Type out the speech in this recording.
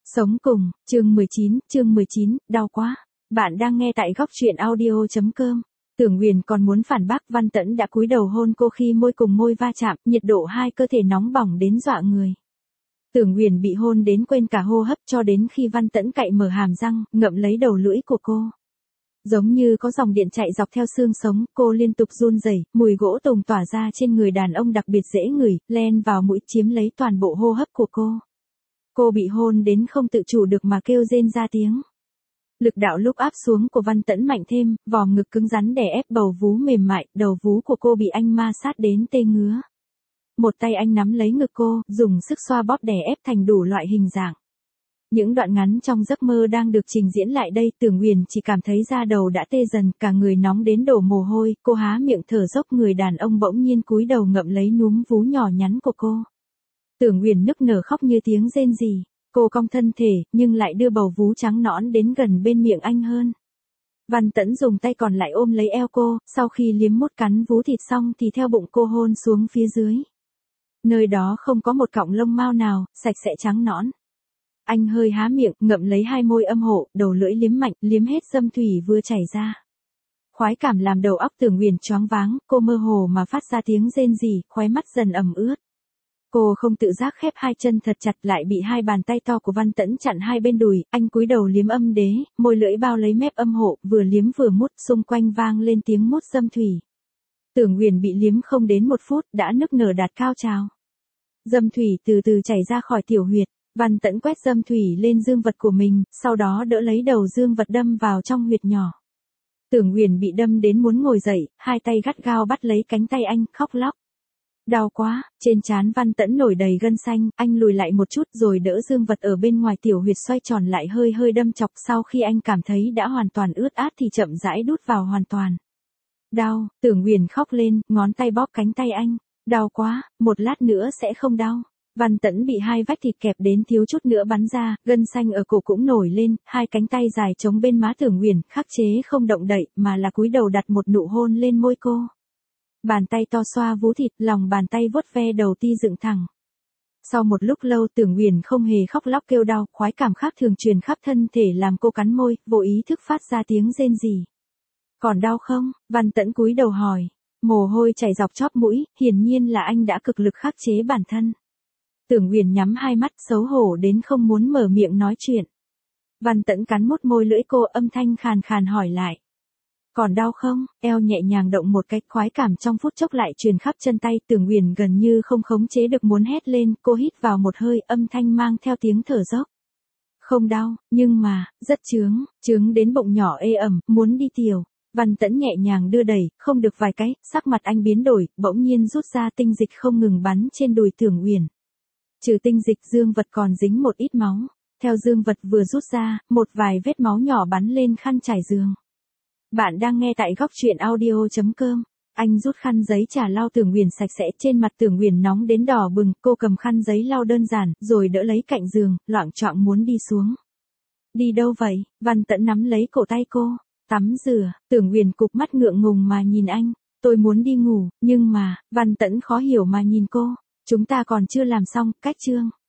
Sống cùng, chương 19, đau quá. Bạn đang nghe tại góc truyện audio.com. Tưởng Huyền còn muốn phản bác, Văn Tẫn đã cúi đầu hôn cô khi môi cùng môi va chạm, nhiệt độ hai cơ thể nóng bỏng đến dọa người. Tưởng Huyền bị hôn đến quên cả hô hấp cho đến khi Văn Tẫn cạy mở hàm răng, ngậm lấy đầu lưỡi của cô. Giống như có dòng điện chạy dọc theo xương sống, cô liên tục run rẩy, mùi gỗ tùng tỏa ra trên người đàn ông đặc biệt dễ ngửi, len vào mũi chiếm lấy toàn bộ hô hấp của cô. Cô bị hôn đến không tự chủ được mà kêu rên ra tiếng. Lực đạo lúc áp xuống của Văn Tẫn mạnh thêm, vòm ngực cứng rắn đè ép bầu vú mềm mại, đầu vú của cô bị anh ma sát đến tê ngứa. Một tay anh nắm lấy ngực cô, dùng sức xoa bóp đè ép thành đủ loại hình dạng. Những đoạn ngắn trong giấc mơ đang được trình diễn lại đây, Tưởng Huyền chỉ cảm thấy da đầu đã tê dần, cả người nóng đến đổ mồ hôi, cô há miệng thở dốc, người đàn ông bỗng nhiên cúi đầu ngậm lấy núm vú nhỏ nhắn của cô. Tưởng Huyền nức nở khóc như tiếng rên rỉ, cô cong thân thể, nhưng lại đưa bầu vú trắng nõn đến gần bên miệng anh hơn. Văn Tẫn dùng tay còn lại ôm lấy eo cô, sau khi liếm mút cắn vú thịt xong thì theo bụng cô hôn xuống phía dưới. Nơi đó không có một cọng lông mao nào, sạch sẽ trắng nõn. Anh hơi há miệng, ngậm lấy hai môi âm hộ, đầu lưỡi liếm mạnh, liếm hết dâm thủy vừa chảy ra. Khoái cảm làm đầu óc Tưởng Huyền choáng váng, cô mơ hồ mà phát ra tiếng rên rỉ, khóe mắt dần ẩm ướt. Cô không tự giác khép hai chân thật chặt, lại bị hai bàn tay to của Văn Tẫn chặn hai bên đùi, anh cúi đầu liếm âm đế, môi lưỡi bao lấy mép âm hộ, vừa liếm vừa mút, xung quanh vang lên tiếng mút dâm thủy. Tưởng Huyền bị liếm không đến 1 phút, đã nức nở đạt cao trào. Dâm thủy từ từ chảy ra khỏi tiểu huyệt, Văn Tẫn quét dâm thủy lên dương vật của mình, sau đó đỡ lấy đầu dương vật đâm vào trong huyệt nhỏ. Tưởng Huyền bị đâm đến muốn ngồi dậy, hai tay gắt gao bắt lấy cánh tay anh, khóc lóc. Đau quá, trên trán Văn Tẫn nổi đầy gân xanh, anh lùi lại một chút rồi đỡ dương vật ở bên ngoài tiểu huyệt xoay tròn lại hơi hơi đâm chọc, sau khi anh cảm thấy đã hoàn toàn ướt át thì chậm rãi đút vào hoàn toàn. Đau, Tưởng Huyền khóc lên, ngón tay bóp cánh tay anh. Đau quá, một lát nữa sẽ không đau. Văn Tẫn bị hai vách thịt kẹp đến thiếu chút nữa bắn ra, gân xanh ở cổ cũng nổi lên, hai cánh tay dài chống bên má Tưởng Huyền, khắc chế không động đậy, mà là cúi đầu đặt một nụ hôn lên môi cô. Bàn tay to xoa vú thịt, lòng bàn tay vuốt ve đầu ti dựng thẳng. Sau một lúc lâu Tưởng Huyền không hề khóc lóc kêu đau, khoái cảm khác thường truyền khắp thân thể làm cô cắn môi, vô ý thức phát ra tiếng rên rỉ. Còn đau không? Văn Tẫn cúi đầu hỏi. Mồ hôi chảy dọc chóp mũi, hiển nhiên là anh đã cực lực khắc chế bản thân. Tưởng Huyền nhắm hai mắt, xấu hổ đến không muốn mở miệng nói chuyện. Văn Tẫn cắn mút môi lưỡi cô, âm thanh khàn khàn hỏi lại. Còn đau không? Eo nhẹ nhàng động một cách, khoái cảm trong phút chốc lại truyền khắp chân tay, Tưởng Huyền gần như không khống chế được muốn hét lên, cô hít vào một hơi, âm thanh mang theo tiếng thở dốc. Không đau, nhưng mà, rất chướng đến bụng nhỏ ê ẩm, muốn đi tiểu. Văn Tẫn nhẹ nhàng đưa đẩy, không được vài cái, sắc mặt anh biến đổi, bỗng nhiên rút ra tinh dịch không ngừng bắn trên đùi Tưởng Huyền. Trừ tinh dịch, dương vật còn dính một ít máu. Theo dương vật vừa rút ra, một vài vết máu nhỏ bắn lên khăn trải giường. Bạn đang nghe tại góc truyện audio.com. Anh rút khăn giấy chà lau Tưởng Huyền sạch sẽ, trên mặt Tưởng Huyền nóng đến đỏ bừng, cô cầm khăn giấy lau đơn giản, rồi đỡ lấy cạnh giường, loạng choạng muốn đi xuống. Đi đâu vậy? Văn Tẫn nắm lấy cổ tay cô. Tắm rửa, Tưởng Huyền cụp mắt ngượng ngùng mà nhìn anh. Tôi muốn đi ngủ, nhưng mà, Văn Tẫn khó hiểu mà nhìn cô. Chúng ta còn chưa làm xong, cách chương.